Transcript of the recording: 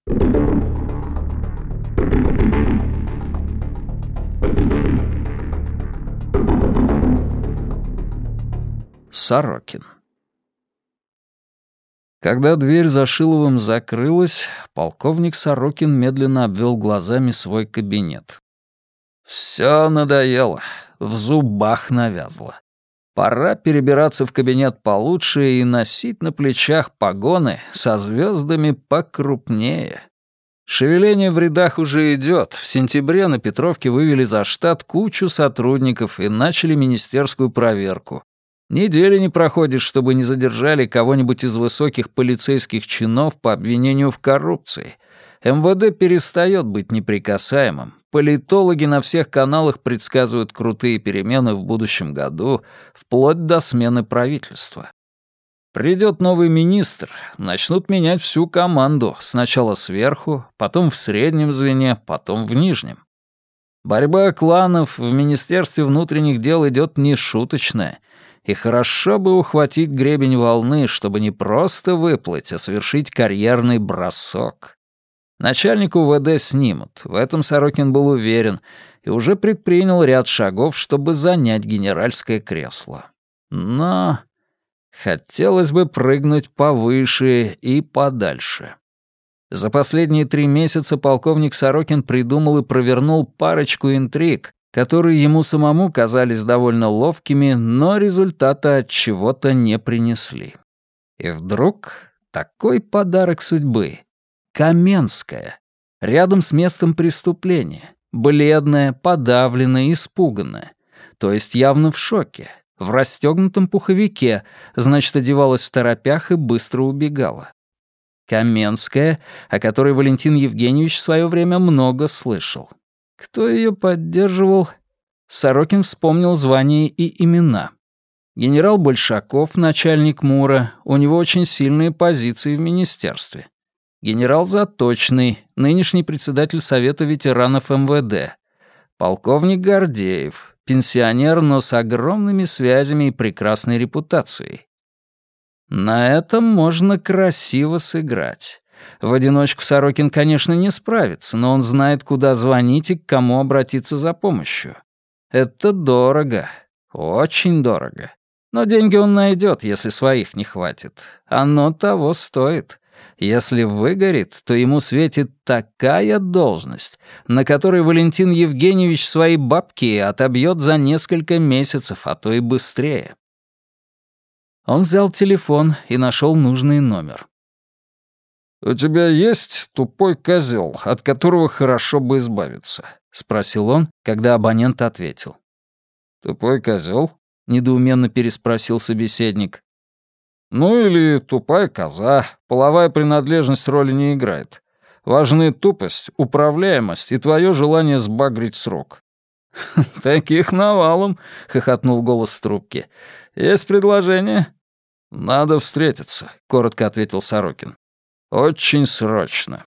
Сорокин. Когда дверь за Шиловым закрылась, полковник Сорокин медленно обвел глазами свой кабинет. Всё надоело, в зубах навязло. Пора перебираться в кабинет получше и носить на плечах погоны со звёздами покрупнее. Шевеление в рядах уже идёт. В сентябре на Петровке вывели за штат кучу сотрудников и начали министерскую проверку. Недели не проходит, чтобы не задержали кого-нибудь из высоких полицейских чинов по обвинению в коррупции. МВД перестает быть неприкасаемым. Политологи на всех каналах предсказывают крутые перемены в будущем году, вплоть до смены правительства. Придет новый министр, начнут менять всю команду, сначала сверху, потом в среднем звене, потом в нижнем. Борьба кланов в Министерстве внутренних дел идет нешуточная, и хорошо бы ухватить гребень волны, чтобы не просто выплыть, а совершить карьерный бросок. Начальника УВД снимут, в этом Сорокин был уверен, и уже предпринял ряд шагов, чтобы занять генеральское кресло. Но хотелось бы прыгнуть повыше и подальше. За последние 3 месяца полковник Сорокин придумал и провернул парочку интриг, которые ему самому казались довольно ловкими, но результата от чего-то не принесли. И вдруг такой подарок судьбы. Каменская. Рядом с местом преступления. Бледная, подавленная, испуганная. То есть явно в шоке. В расстегнутом пуховике, значит, одевалась в торопях и быстро убегала. Каменская, о которой Валентин Евгеньевич в свое время много слышал. Кто ее поддерживал? Сорокин вспомнил звания и имена. Генерал Большаков, начальник МУРа, у него очень сильные позиции в министерстве. Генерал Заточный, нынешний председатель Совета ветеранов МВД. Полковник Гордеев, пенсионер, но с огромными связями и прекрасной репутацией. На этом можно красиво сыграть. В одиночку Сорокин, конечно, не справится, но он знает, куда звонить и к кому обратиться за помощью. Это дорого, очень дорого. Но деньги он найдет, если своих не хватит. Оно того стоит. Если выгорит, то ему светит такая должность, на которой Валентин Евгеньевич свои бабки отобьет за несколько месяцев, а то и быстрее. Он взял телефон и нашел нужный номер. «У тебя есть тупой козел, от которого хорошо бы избавиться?» — спросил он, когда абонент ответил. «Тупой козел?» — недоуменно переспросил собеседник. «Ну или тупая коза. Половая принадлежность роли не играет. Важны тупость, управляемость и твое желание сбагрить срок». «Таких навалом», — хохотнул голос в трубке. «Есть предложение?» «Надо встретиться», — коротко ответил Сорокин. «Очень срочно».